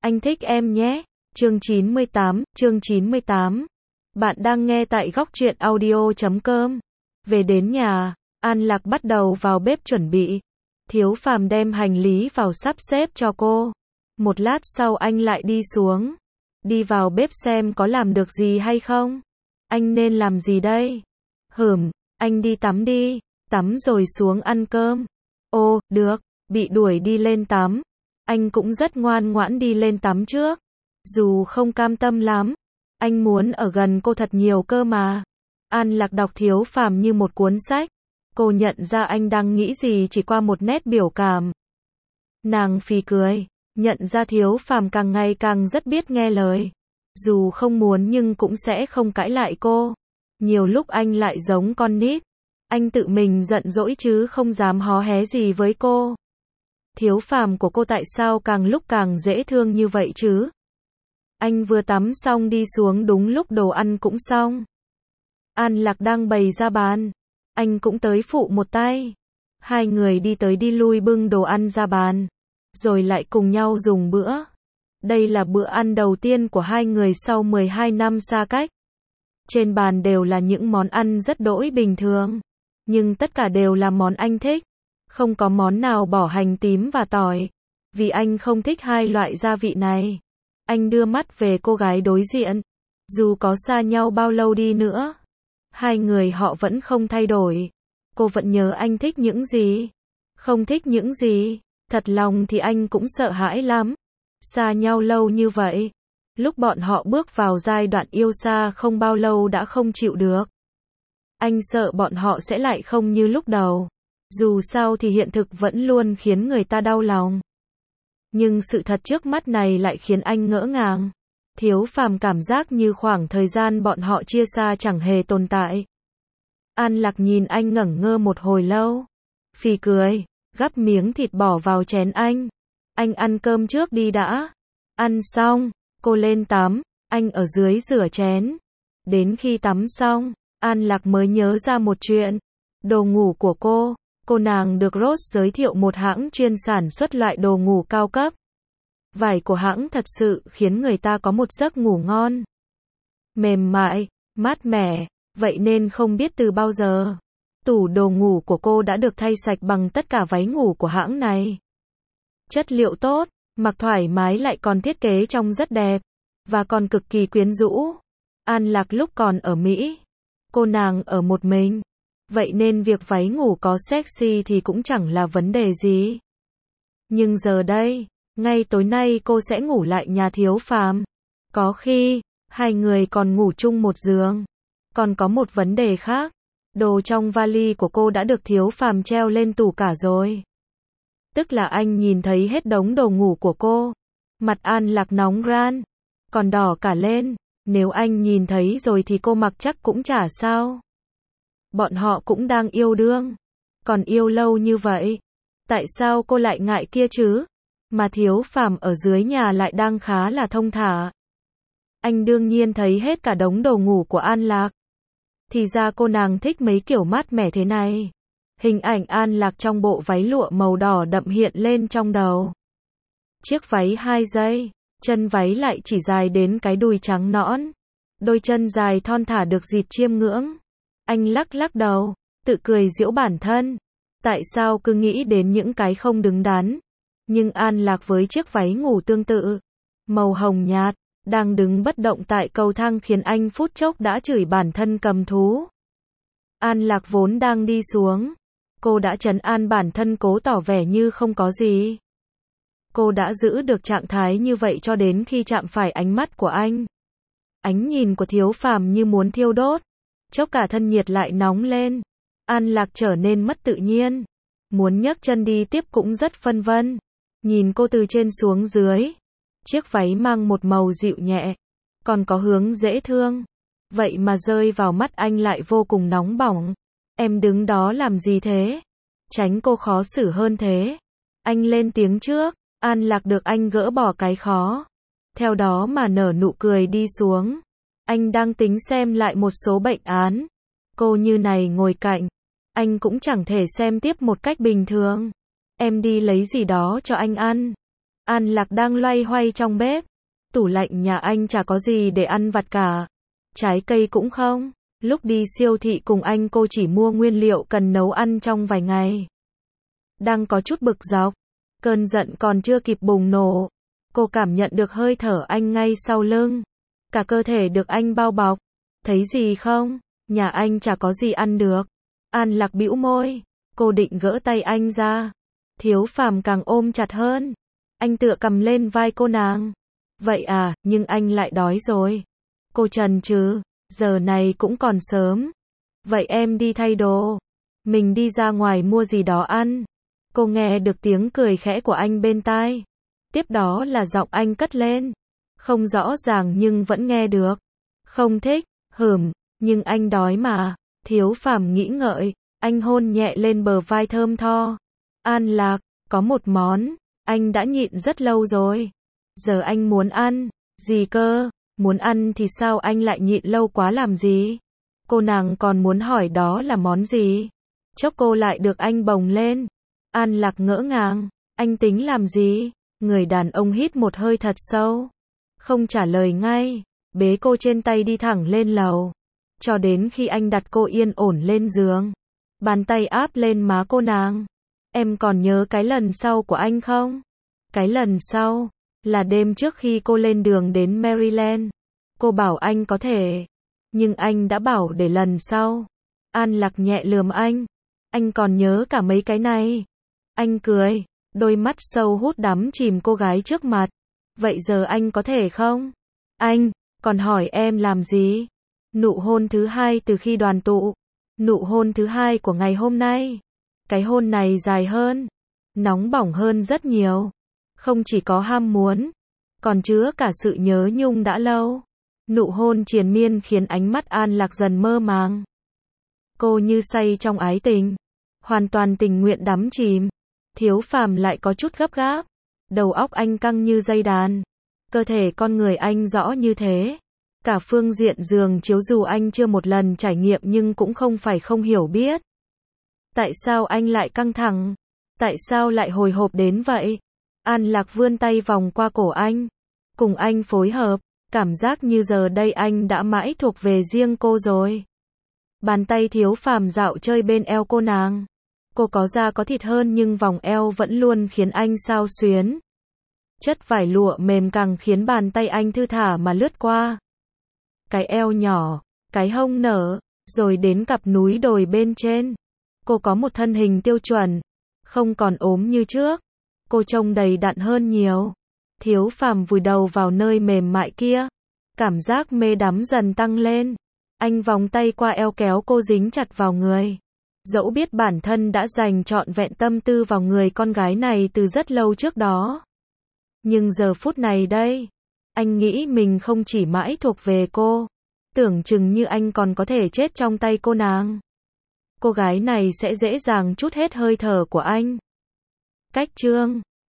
Anh thích em nhé. Chương 98. Bạn đang nghe tại góc truyện audio.com. Về đến nhà, An Lạc bắt đầu vào bếp chuẩn bị. Thiếu Phàm đem hành lý vào sắp xếp cho cô. Một lát sau anh lại đi xuống. Đi vào bếp xem có làm được gì hay không. Anh nên làm gì đây? Anh đi tắm đi. Tắm rồi xuống ăn cơm. Ồ, được. Bị đuổi đi lên tắm. Anh cũng rất ngoan ngoãn đi lên tắm trước. Dù không cam tâm lắm. Anh muốn ở gần cô thật nhiều cơ mà. An Lạc đọc Thiếu Phàm như một cuốn sách. Cô nhận ra anh đang nghĩ gì chỉ qua một nét biểu cảm. Nàng phì cười. Nhận ra Thiếu Phàm càng ngày càng rất biết nghe lời. Dù không muốn nhưng cũng sẽ không cãi lại cô. Nhiều lúc anh lại giống con nít. Anh tự mình giận dỗi chứ không dám hó hé gì với cô. Thiếu Phàm của cô tại sao càng lúc càng dễ thương như vậy chứ? Anh vừa tắm xong đi xuống đúng lúc đồ ăn cũng xong. An Lạc đang bày ra bàn. Anh cũng tới phụ một tay. Hai người đi tới đi lui bưng đồ ăn ra bàn. Rồi lại cùng nhau dùng bữa. Đây là bữa ăn đầu tiên của hai người sau 12 năm xa cách. Trên bàn đều là những món ăn rất đỗi bình thường. Nhưng tất cả đều là món anh thích. Không có món nào bỏ hành tím và tỏi. Vì anh không thích hai loại gia vị này. Anh đưa mắt về cô gái đối diện. Dù có xa nhau bao lâu đi nữa. Hai người họ vẫn không thay đổi. Cô vẫn nhớ anh thích những gì. Không thích những gì. Thật lòng thì anh cũng sợ hãi lắm. Xa nhau lâu như vậy. Lúc bọn họ bước vào giai đoạn yêu xa không bao lâu đã không chịu được. Anh sợ bọn họ sẽ lại không như lúc đầu. Dù sao thì hiện thực vẫn luôn khiến người ta đau lòng. Nhưng sự thật trước mắt này lại khiến anh ngỡ ngàng. Thiếu Phàm cảm giác như khoảng thời gian bọn họ chia xa chẳng hề tồn tại. An Lạc nhìn anh ngẩn ngơ một hồi lâu. Phì cười, gắp miếng thịt bỏ vào chén anh. Anh ăn cơm trước đi đã. Ăn xong, cô lên tắm, anh ở dưới rửa chén. Đến khi tắm xong, An Lạc mới nhớ ra một chuyện. Đồ ngủ của cô nàng được Rose giới thiệu một hãng chuyên sản xuất loại đồ ngủ cao cấp. Vải của hãng thật sự khiến người ta có một giấc ngủ ngon. Mềm mại, mát mẻ, vậy nên không biết từ bao giờ. Tủ đồ ngủ của cô đã được thay sạch bằng tất cả váy ngủ của hãng này. Chất liệu tốt, mặc thoải mái lại còn thiết kế trông rất đẹp. Và còn cực kỳ quyến rũ. An Lạc lúc còn ở Mỹ. Cô nàng ở một mình. Vậy nên việc váy ngủ có sexy thì cũng chẳng là vấn đề gì. Nhưng giờ đây, ngay tối nay cô sẽ ngủ lại nhà Thiếu Phàm. Có khi, hai người còn ngủ chung một giường. Còn có một vấn đề khác. Đồ trong vali của cô đã được Thiếu Phàm treo lên tủ cả rồi. Tức là anh nhìn thấy hết đống đồ ngủ của cô. Mặt An Lạc nóng ran. Còn đỏ cả lên. Nếu anh nhìn thấy rồi thì cô mặc chắc cũng chả sao. Bọn họ cũng đang yêu đương. Còn yêu lâu như vậy. Tại sao cô lại ngại kia chứ? Mà Thiếu Phàm ở dưới nhà lại đang khá là thông thả. Anh đương nhiên thấy hết cả đống đồ ngủ của An Lạc. Thì ra cô nàng thích mấy kiểu mát mẻ thế này. Hình ảnh An Lạc trong bộ váy lụa màu đỏ đậm hiện lên trong đầu. Chiếc váy 2 giây. Chân váy lại chỉ dài đến cái đùi trắng nõn. Đôi chân dài thon thả được dịp chiêm ngưỡng. Anh lắc lắc đầu, tự cười giễu bản thân. Tại sao cứ nghĩ đến những cái không đứng đắn. Nhưng An Lạc với chiếc váy ngủ tương tự, màu hồng nhạt, đang đứng bất động tại cầu thang khiến anh phút chốc đã chửi bản thân cầm thú. An Lạc vốn đang đi xuống. Cô đã trấn an bản thân cố tỏ vẻ như không có gì. Cô đã giữ được trạng thái như vậy cho đến khi chạm phải ánh mắt của anh. Ánh nhìn của Thiếu Phàm như muốn thiêu đốt. Chốc cả thân nhiệt lại nóng lên. An Lạc trở nên mất tự nhiên. Muốn nhấc chân đi tiếp cũng rất phân vân. Nhìn cô từ trên xuống dưới. Chiếc váy mang một màu dịu nhẹ. Còn có hướng dễ thương. Vậy mà rơi vào mắt anh lại vô cùng nóng bỏng. Em đứng đó làm gì thế? Tránh cô khó xử hơn thế. Anh lên tiếng trước. An Lạc được anh gỡ bỏ cái khó. Theo đó mà nở nụ cười đi xuống. Anh đang tính xem lại một số bệnh án. Cô như này ngồi cạnh. Anh cũng chẳng thể xem tiếp một cách bình thường. Em đi lấy gì đó cho anh ăn. An Lạc đang loay hoay trong bếp. Tủ lạnh nhà anh chả có gì để ăn vặt cả. Trái cây cũng không. Lúc đi siêu thị cùng anh cô chỉ mua nguyên liệu cần nấu ăn trong vài ngày. Đang có chút bực dọc. Cơn giận còn chưa kịp bùng nổ. Cô cảm nhận được hơi thở anh ngay sau lưng. Cả cơ thể được anh bao bọc. Thấy gì không? Nhà anh chả có gì ăn được. An Lạc bĩu môi. Cô định gỡ tay anh ra. Thiếu Phàm càng ôm chặt hơn. Anh tựa cầm lên vai cô nàng. Vậy à, nhưng anh lại đói rồi. Cô chần chừ. Giờ này cũng còn sớm. Vậy em đi thay đồ. Mình đi ra ngoài mua gì đó ăn. Cô nghe được tiếng cười khẽ của anh bên tai. Tiếp đó là giọng anh cất lên. Không rõ ràng nhưng vẫn nghe được. Không thích, nhưng anh đói mà. Thiếu Phàm nghĩ ngợi. Anh hôn nhẹ lên bờ vai thơm tho. An Lạc, có một món. Anh đã nhịn rất lâu rồi. Giờ anh muốn ăn. Gì cơ? Muốn ăn thì sao anh lại nhịn lâu quá làm gì? Cô nàng còn muốn hỏi đó là món gì? Chốc cô lại được anh bồng lên. An Lạc ngỡ ngàng. Anh tính làm gì? Người đàn ông hít một hơi thật sâu. Không trả lời ngay. Bế cô trên tay đi thẳng lên lầu. Cho đến khi anh đặt cô yên ổn lên giường. Bàn tay áp lên má cô nàng. Em còn nhớ cái lần sau của anh không? Cái lần sau là đêm trước khi cô lên đường đến Maryland. Cô bảo anh có thể. Nhưng anh đã bảo để lần sau. An Lạc nhẹ lườm anh. Anh còn nhớ cả mấy cái này. Anh cười. Đôi mắt sâu hút đắm chìm cô gái trước mặt. Vậy giờ anh có thể không? Anh còn hỏi em làm gì? Nụ hôn thứ hai từ khi đoàn tụ. Nụ hôn thứ hai của ngày hôm nay. Cái hôn này dài hơn. Nóng bỏng hơn rất nhiều. Không chỉ có ham muốn. Còn chứa cả sự nhớ nhung đã lâu. Nụ hôn triền miên khiến ánh mắt An Lạc dần mơ màng. Cô như say trong ái tình. Hoàn toàn tình nguyện đắm chìm. Thiếu Phàm lại có chút gấp gáp. Đầu óc anh căng như dây đàn. Cơ thể con người anh rõ như thế. Cả phương diện giường chiếu dù anh chưa một lần trải nghiệm nhưng cũng không phải không hiểu biết. Tại sao anh lại căng thẳng? Tại sao lại hồi hộp đến vậy? An Lạc vươn tay vòng qua cổ anh. Cùng anh phối hợp. Cảm giác như giờ đây anh đã mãi thuộc về riêng cô rồi. Bàn tay Thiếu Phàm dạo chơi bên eo cô nàng. Cô có da có thịt hơn nhưng vòng eo vẫn luôn khiến anh xao xuyến. Chất vải lụa mềm càng khiến bàn tay anh thư thả mà lướt qua. Cái eo nhỏ, cái hông nở, rồi đến cặp núi đồi bên trên. Cô có một thân hình tiêu chuẩn, không còn ốm như trước. Cô trông đầy đặn hơn nhiều. Thiếu Phàm vùi đầu vào nơi mềm mại kia. Cảm giác mê đắm dần tăng lên. Anh vòng tay qua eo kéo cô dính chặt vào người. Dẫu biết bản thân đã dành trọn vẹn tâm tư vào người con gái này từ rất lâu trước đó. Nhưng giờ phút này đây, anh nghĩ mình không chỉ mãi thuộc về cô. Tưởng chừng như anh còn có thể chết trong tay cô nàng. Cô gái này sẽ dễ dàng trút hết hơi thở của anh. Cách chương